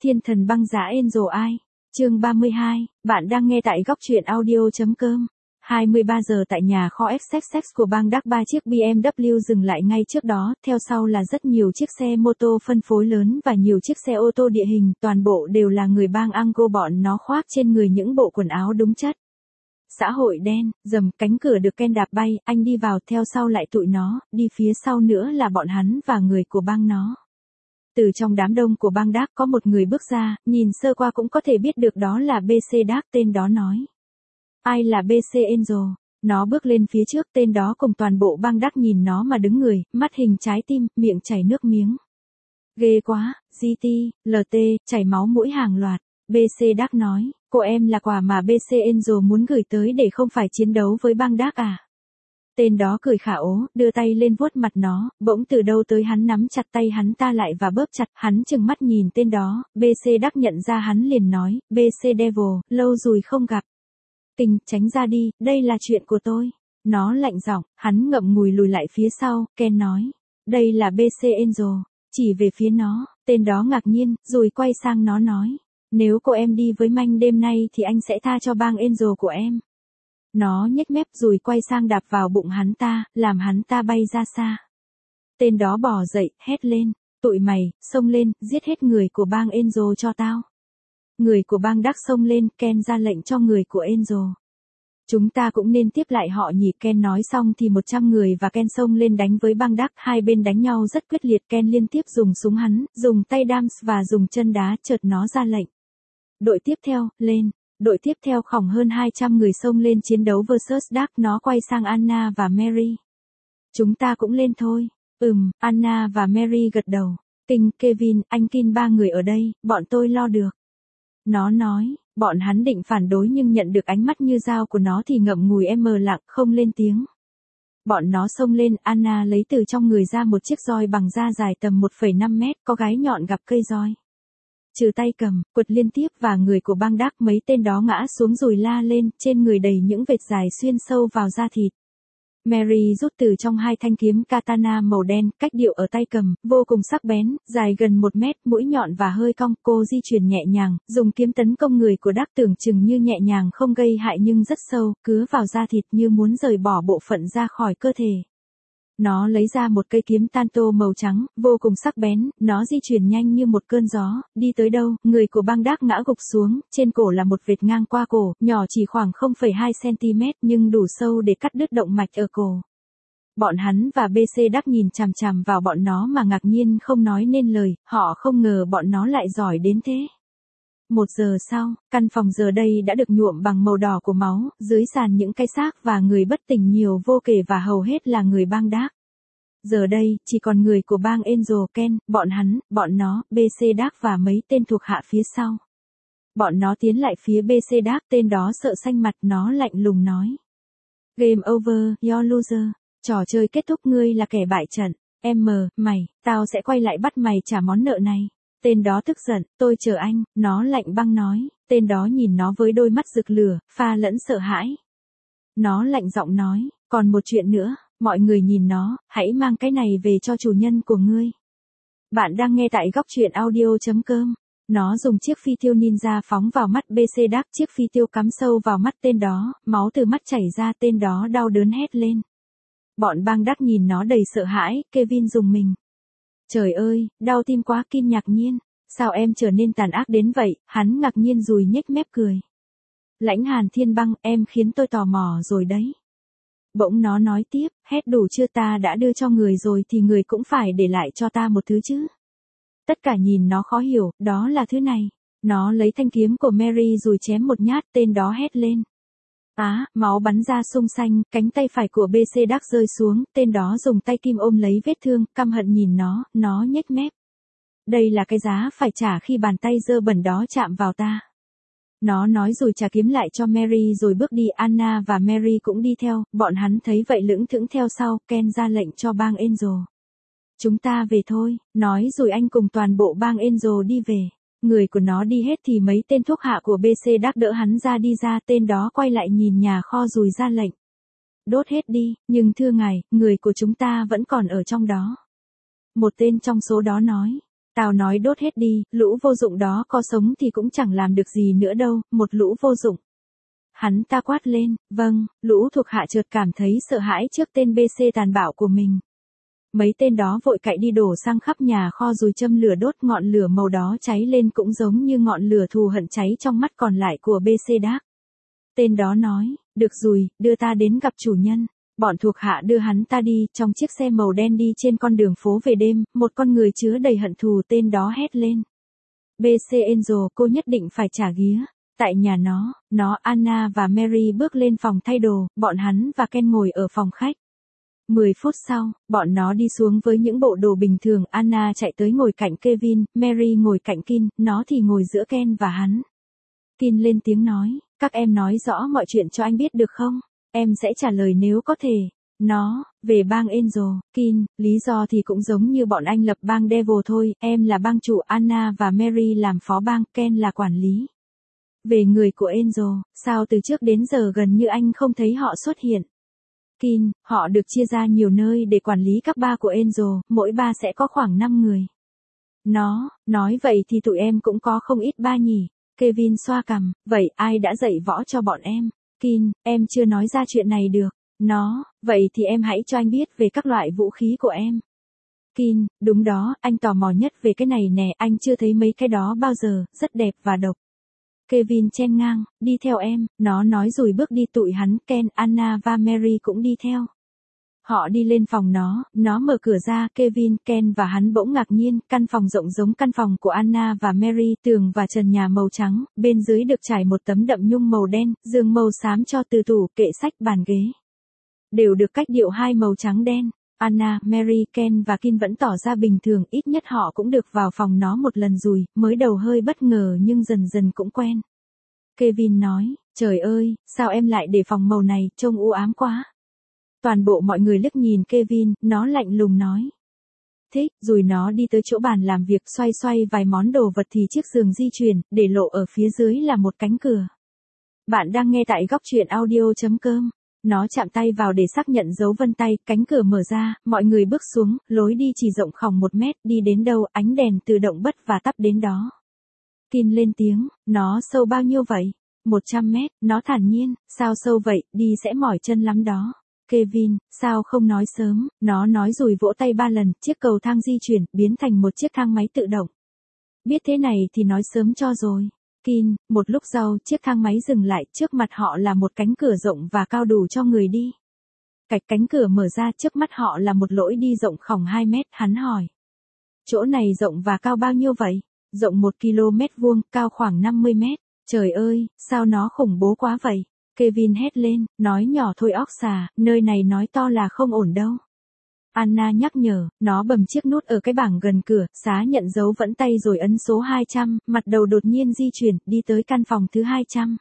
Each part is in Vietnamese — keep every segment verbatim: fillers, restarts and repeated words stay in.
Thiên thần băng giá Angel ai? Chương ba mươi hai, bạn đang nghe tại góc truyện audio.com. hai mươi ba giờ tại nhà kho ép ích ích của bang Dark, ba chiếc bê em vê dừng lại ngay trước đó, theo sau là rất nhiều chiếc xe mô tô phân phối lớn và nhiều chiếc xe ô tô địa hình, toàn bộ đều là người bang Ango, bọn nó khoác trên người những bộ quần áo đúng chất. Xã hội đen, dầm, cánh cửa được Ken đạp bay, anh đi vào, theo sau lại tụi nó, đi phía sau nữa là bọn hắn và người của bang nó. Từ trong đám đông của bang Dark có một người bước ra, nhìn sơ qua cũng có thể biết được đó là bê xê Dark, tên đó nói. Ai là bê xê Angel? Nó bước lên phía trước, tên đó cùng toàn bộ bang Dark nhìn nó mà đứng người, mắt hình trái tim, miệng chảy nước miếng. Ghê quá, giê tê, lờ tê, chảy máu mũi hàng loạt. bê xê Dark nói, cô em là quà mà bê xê Angel muốn gửi tới để không phải chiến đấu với bang Dark à? Tên đó cười khả ố, đưa tay lên vuốt mặt nó, bỗng từ đâu tới hắn nắm chặt tay hắn ta lại và bóp chặt, hắn trừng mắt nhìn tên đó, bê xê Dark nhận ra hắn liền nói, bê xê Devil, lâu rồi không gặp. Kinh, tránh ra đi, đây là chuyện của tôi. Nó lạnh giọng, hắn ngậm ngùi lùi lại phía sau, Ken nói, đây là bê xê Angel, chỉ về phía nó, tên đó ngạc nhiên, rồi quay sang nó nói, nếu cô em đi với manh đêm nay thì anh sẽ tha cho bang Angel của em. Nó nhếch mép rồi quay sang đạp vào bụng hắn ta, làm hắn ta bay ra xa. Tên đó bò dậy, hét lên, tụi mày, xông lên, giết hết người của bang Angel cho tao. Người của bang Dark xông lên, Ken ra lệnh cho người của Angel. Chúng ta cũng nên tiếp lại họ nhỉ, Ken nói xong thì một trăm người và Ken xông lên đánh với bang Dark, hai bên đánh nhau rất quyết liệt, Ken liên tiếp dùng súng hắn, dùng tay đams và dùng chân đá, chợt nó ra lệnh. Đội tiếp theo, lên. Đội tiếp theo khổng hơn hai trăm người xông lên chiến đấu versus Dark, nó quay sang Anna và Mary. Chúng ta cũng lên thôi. Ừm, Anna và Mary gật đầu. Kinh, Kevin, anh Kin, ba người ở đây, bọn tôi lo được. Nó nói, bọn hắn định phản đối nhưng nhận được ánh mắt như dao của nó thì ngậm ngùi em mờ lặng, không lên tiếng. Bọn nó xông lên, Anna lấy từ trong người ra một chiếc roi bằng da dài tầm một phẩy năm mét, có gái nhọn gặp cây roi. Trừ tay cầm, quật liên tiếp và người của bang Dark, mấy tên đó ngã xuống rồi la lên, trên người đầy những vệt dài xuyên sâu vào da thịt. Mary rút từ trong hai thanh kiếm katana màu đen, cách điệu ở tay cầm, vô cùng sắc bén, dài gần một mét, mũi nhọn và hơi cong, cô di chuyển nhẹ nhàng, dùng kiếm tấn công người của Dark tưởng chừng như nhẹ nhàng không gây hại nhưng rất sâu, cứa vào da thịt như muốn rời bỏ bộ phận ra khỏi cơ thể. Nó lấy ra một cây kiếm tanto màu trắng, vô cùng sắc bén, nó di chuyển nhanh như một cơn gió, đi tới đâu, người của bang Dark ngã gục xuống, trên cổ là một vệt ngang qua cổ, nhỏ chỉ khoảng không phẩy hai xăng-ti-mét nhưng đủ sâu để cắt đứt động mạch ở cổ. Bọn hắn và bê xê Dark nhìn chằm chằm vào bọn nó mà ngạc nhiên không nói nên lời, họ không ngờ bọn nó lại giỏi đến thế. Một giờ sau, căn phòng giờ đây đã được nhuộm bằng màu đỏ của máu, dưới sàn những cái xác và người bất tỉnh nhiều vô kể và hầu hết là người bang Dark. Giờ đây, chỉ còn người của bang Angel, Ken, bọn hắn, bọn nó, bê xê Dark và mấy tên thuộc hạ phía sau. Bọn nó tiến lại phía bê xê Dark, tên đó sợ xanh mặt, nó lạnh lùng nói. Game over, you're loser. Trò chơi kết thúc, ngươi là kẻ bại trận. Em mờ, mày, tao sẽ quay lại bắt mày trả món nợ này. Tên đó tức giận, tôi chờ anh, nó lạnh băng nói, tên đó nhìn nó với đôi mắt rực lửa, pha lẫn sợ hãi. Nó lạnh giọng nói, còn một chuyện nữa, mọi người nhìn nó, hãy mang cái này về cho chủ nhân của ngươi. Bạn đang nghe tại góc truyện audio.com. Nó dùng chiếc phi tiêu ninja phóng vào mắt bê xê Dark, chiếc phi tiêu cắm sâu vào mắt tên đó, máu từ mắt chảy ra, tên đó đau đớn hét lên. Bọn bang Dark nhìn nó đầy sợ hãi, Kevin dùng mình. Trời ơi, đau tim quá, Kim ngạc nhiên. Sao em trở nên tàn ác đến vậy, hắn ngạc nhiên rồi nhếch mép cười. Lãnh Hàn Thiên Băng, em khiến tôi tò mò rồi đấy. Bỗng nó nói tiếp, hết đủ chưa, ta đã đưa cho người rồi thì người cũng phải để lại cho ta một thứ chứ. Tất cả nhìn nó khó hiểu, đó là thứ này. Nó lấy thanh kiếm của Mary rồi chém một nhát, tên đó hét lên. Á, máu bắn ra xung xanh, cánh tay phải của bê xê Dark rơi xuống, tên đó dùng tay kim ôm lấy vết thương, căm hận nhìn nó, nó nhếch mép. Đây là cái giá phải trả khi bàn tay dơ bẩn đó chạm vào ta. Nó nói rồi trả kiếm lại cho Mary rồi bước đi, Anna và Mary cũng đi theo, bọn hắn thấy vậy lững thững theo sau, Ken ra lệnh cho bang Angel. Chúng ta về thôi, nói rồi anh cùng toàn bộ bang Angel đi về. Người của nó đi hết thì mấy tên thuốc hạ của bê xê Dark đỡ hắn ra đi ra, tên đó quay lại nhìn nhà kho rồi ra lệnh. Đốt hết đi, nhưng thưa ngài, người của chúng ta vẫn còn ở trong đó. Một tên trong số đó nói. Tao nói đốt hết đi, lũ vô dụng đó có sống thì cũng chẳng làm được gì nữa đâu, một lũ vô dụng. Hắn ta quát lên, vâng, lũ thuộc hạ chợt cảm thấy sợ hãi trước tên bê xê tàn bạo của mình. Mấy tên đó vội cậy đi đổ sang khắp nhà kho rồi châm lửa đốt, ngọn lửa màu đó cháy lên cũng giống như ngọn lửa thù hận cháy trong mắt còn lại của bê xê Dark. Tên đó nói, được rồi, đưa ta đến gặp chủ nhân. Bọn thuộc hạ đưa hắn ta đi, trong chiếc xe màu đen đi trên con đường phố về đêm, một con người chứa đầy hận thù tên đó hét lên. bê xê Angel, cô nhất định phải trả ghía. Tại nhà nó, nó, Anna và Mary bước lên phòng thay đồ, bọn hắn và Ken ngồi ở phòng khách. Mười phút sau, bọn nó đi xuống với những bộ đồ bình thường, Anna chạy tới ngồi cạnh Kevin, Mary ngồi cạnh Kin, nó thì ngồi giữa Ken và hắn. Kin lên tiếng nói, các em nói rõ mọi chuyện cho anh biết được không? Em sẽ trả lời nếu có thể. Nó, về bang Angel, Kin, lý do thì cũng giống như bọn anh lập bang Devil thôi, em là bang chủ, Anna và Mary làm phó bang, Ken là quản lý. Về người của Angel, sao từ trước đến giờ gần như anh không thấy họ xuất hiện? Kin, họ được chia ra nhiều nơi để quản lý các ba của Angel, mỗi ba sẽ có khoảng năm người. Nó, nói vậy thì tụi em cũng có không ít ba nhỉ? Kevin xoa cằm, vậy ai đã dạy võ cho bọn em? Kin, em chưa nói ra chuyện này được. Nó, vậy thì em hãy cho anh biết về các loại vũ khí của em. Kin, đúng đó, anh tò mò nhất về cái này nè, anh chưa thấy mấy cái đó bao giờ, rất đẹp và độc. Kevin chen ngang, đi theo em, nó nói rồi bước đi, tụi hắn, Ken, Anna và Mary cũng đi theo. Họ đi lên phòng nó, nó mở cửa ra, Kevin, Ken và hắn bỗng ngạc nhiên, căn phòng rộng giống căn phòng của Anna và Mary, tường và trần nhà màu trắng, bên dưới được trải một tấm đậm nhung màu đen, giường màu xám cho từ tủ, kệ sách, bàn ghế. Đều được cách điệu hai màu trắng đen. Anna, Mary, Ken và Kin vẫn tỏ ra bình thường, ít nhất họ cũng được vào phòng nó một lần rồi, mới đầu hơi bất ngờ nhưng dần dần cũng quen. Kevin nói, trời ơi, sao em lại để phòng màu này, trông u ám quá. Toàn bộ mọi người liếc nhìn Kevin, nó lạnh lùng nói. Thích, rồi nó đi tới chỗ bàn làm việc, xoay xoay vài món đồ vật thì chiếc giường di chuyển, để lộ ở phía dưới là một cánh cửa. Bạn đang nghe tại góc truyện audio chấm com. Nó chạm tay vào để xác nhận dấu vân tay, cánh cửa mở ra, mọi người bước xuống, lối đi chỉ rộng khoảng một mét, đi đến đâu, ánh đèn tự động bật và tắt đến đó. Kin lên tiếng, nó sâu bao nhiêu vậy? một trăm mét, nó thản nhiên, sao sâu vậy, đi sẽ mỏi chân lắm đó. Kevin, sao không nói sớm, nó nói rồi vỗ tay ba lần, chiếc cầu thang di chuyển, biến thành một chiếc thang máy tự động. Biết thế này thì nói sớm cho rồi. Kin, một lúc sau, chiếc thang máy dừng lại, trước mặt họ là một cánh cửa rộng và cao đủ cho người đi. Cạch cánh cửa mở ra, trước mắt họ là một lối đi rộng khoảng hai mét, hắn hỏi. Chỗ này rộng và cao bao nhiêu vậy? Rộng một ki lô mét vuông, cao khoảng năm mươi mét. Trời ơi, sao nó khủng bố quá vậy? Kevin hét lên, nói nhỏ thôi óc xà, nơi này nói to là không ổn đâu. Anna nhắc nhở, nó bấm chiếc nút ở cái bảng gần cửa, xá nhận dấu vẫn tay rồi ấn số hai trăm, mặt đầu đột nhiên di chuyển, đi tới căn phòng thứ hai trăm.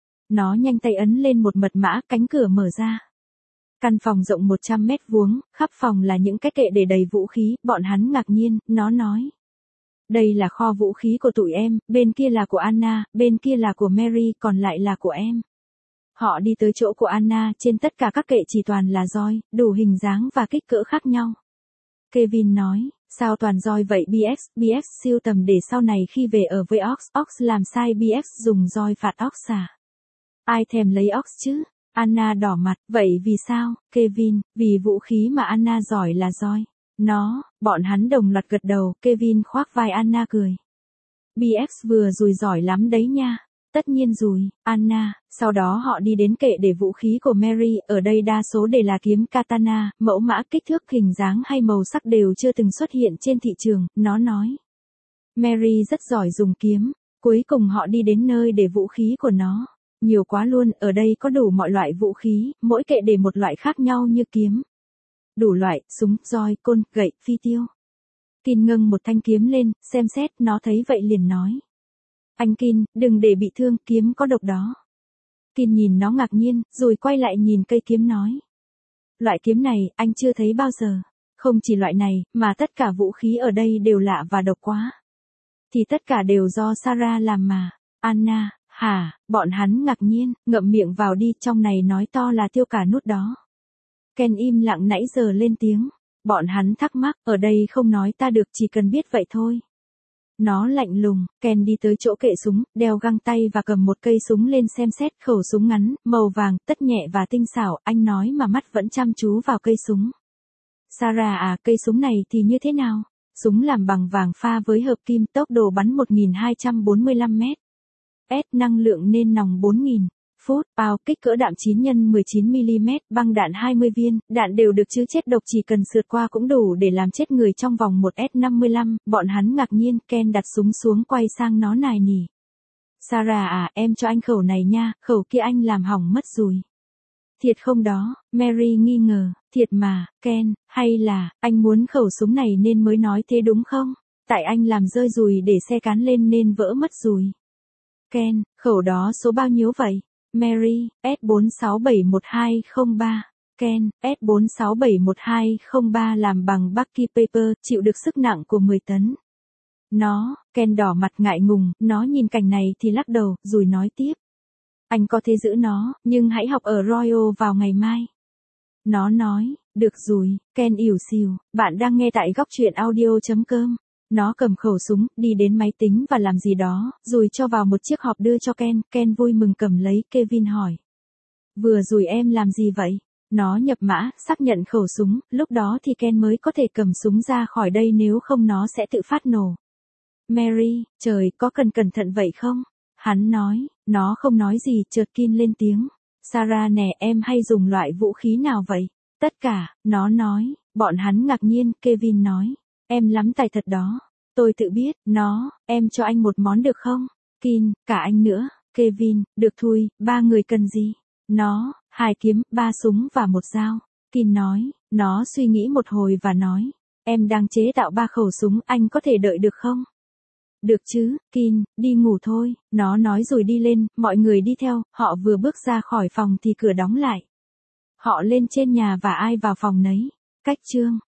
Nó nhanh tay ấn lên một mật mã, cánh cửa mở ra. Căn phòng rộng một trăm mét vuông, khắp phòng là những cái kệ để đầy vũ khí, bọn hắn ngạc nhiên, nó nói. Đây là kho vũ khí của tụi em, bên kia là của Anna, bên kia là của Mary, còn lại là của em. Họ đi tới chỗ của Anna, trên tất cả các kệ chỉ toàn là roi, đủ hình dáng và kích cỡ khác nhau. Kevin nói, sao toàn roi vậy bê ích, bê ích siêu tầm để sau này khi về ở với Ox, Ox làm sai bê ích dùng roi phạt Ox à? Ai thèm lấy Ox chứ? Anna đỏ mặt, vậy vì sao? Kevin, vì vũ khí mà Anna giỏi là roi. Nó, bọn hắn đồng loạt gật đầu, Kevin khoác vai Anna cười. bê ích vừa rồi giỏi lắm đấy nha. Tất nhiên rồi, Anna, sau đó họ đi đến kệ để vũ khí của Mary, ở đây đa số đều là kiếm katana, mẫu mã kích thước hình dáng hay màu sắc đều chưa từng xuất hiện trên thị trường, nó nói. Mary rất giỏi dùng kiếm, cuối cùng họ đi đến nơi để vũ khí của nó. Nhiều quá luôn, ở đây có đủ mọi loại vũ khí, mỗi kệ để một loại khác nhau như kiếm. Đủ loại, súng, roi, côn, gậy, phi tiêu. Kin ngâng một thanh kiếm lên, xem xét, nó thấy vậy liền nói. Anh Kin, đừng để bị thương, kiếm có độc đó. Kin nhìn nó ngạc nhiên, rồi quay lại nhìn cây kiếm nói. Loại kiếm này, anh chưa thấy bao giờ. Không chỉ loại này, mà tất cả vũ khí ở đây đều lạ và độc quá. Thì tất cả đều do Sarah làm mà. Anna, hả, bọn hắn ngạc nhiên, ngậm miệng vào đi, trong này nói to là tiêu cả nút đó. Ken im lặng nãy giờ lên tiếng. Bọn hắn thắc mắc, ở đây không nói ta được, chỉ cần biết vậy thôi. Nó lạnh lùng. Ken đi tới chỗ kệ súng, đeo găng tay và cầm một cây súng lên xem xét. Khẩu súng ngắn, màu vàng, tất nhẹ và tinh xảo. Anh nói mà mắt vẫn chăm chú vào cây súng. Sarah à, cây súng này thì như thế nào? Súng làm bằng vàng pha với hợp kim, tốc độ bắn một nghìn hai trăm bốn mươi lăm mét. S, năng lượng nên nòng bốn nghìn phút, bao, kích cỡ đạn chín nhân mười chín mi li mét, băng đạn hai mươi viên, đạn đều được chứa chết độc chỉ cần sượt qua cũng đủ để làm chết người trong vòng một S năm mươi lăm, bọn hắn ngạc nhiên, Ken đặt súng xuống quay sang nó nài nỉ. Sarah à, em cho anh khẩu này nha, khẩu kia anh làm hỏng mất rồi. Thiệt không đó, Mary nghi ngờ, thiệt mà, Ken, hay là, anh muốn khẩu súng này nên mới nói thế đúng không? Tại anh làm rơi dùi để xe cán lên nên vỡ mất dùi. Ken, khẩu đó số bao nhiêu vậy? Mary, S bốn sáu bảy một hai không ba. Ken, S bốn sáu bảy một hai không ba làm bằng Bucky Paper, chịu được sức nặng của mười tấn. Nó, Ken đỏ mặt ngại ngùng, nó nhìn cảnh này thì lắc đầu, rồi nói tiếp. Anh có thể giữ nó, nhưng hãy học ở Royal vào ngày mai. Nó nói, được rồi, Ken ỉu xìu, bạn đang nghe tại góc truyện audio chấm com. Nó cầm khẩu súng, đi đến máy tính và làm gì đó, rồi cho vào một chiếc hộp đưa cho Ken. Ken vui mừng cầm lấy, Kevin hỏi. Vừa rồi em làm gì vậy? Nó nhập mã, xác nhận khẩu súng, lúc đó thì Ken mới có thể cầm súng ra khỏi đây nếu không nó sẽ tự phát nổ. Mary, trời, có cần cẩn thận vậy không? Hắn nói, nó không nói gì, chợt Kin lên tiếng. Sarah nè, em hay dùng loại vũ khí nào vậy? Tất cả, nó nói, bọn hắn ngạc nhiên, Kevin nói. Em lắm tài thật đó. Tôi tự biết, nó, em cho anh một món được không? Kin, cả anh nữa. Kevin, được thôi, ba người cần gì? Nó, hai kiếm, ba súng và một dao. Kin nói, nó suy nghĩ một hồi và nói, em đang chế tạo ba khẩu súng, anh có thể đợi được không? Được chứ, Kin, đi ngủ thôi, nó nói rồi đi lên, mọi người đi theo, họ vừa bước ra khỏi phòng thì cửa đóng lại. Họ lên trên nhà và ai vào phòng nấy. Cách chương